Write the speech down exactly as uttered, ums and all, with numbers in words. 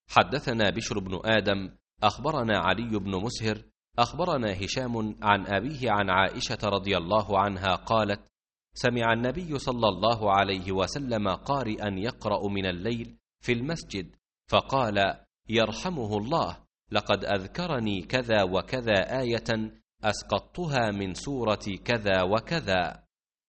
حدثنا بشر بن آدم أخبرنا علي بن مسهر أخبرنا هشام عن أبيه عن عائشة رضي الله عنها قالت: سمع النبي صلى الله عليه وسلم قارئا يقرأ من الليل في المسجد فقال: يرحمه الله، لقد أذكرني كذا وكذا آية أسقطتها من سورة كذا وكذا.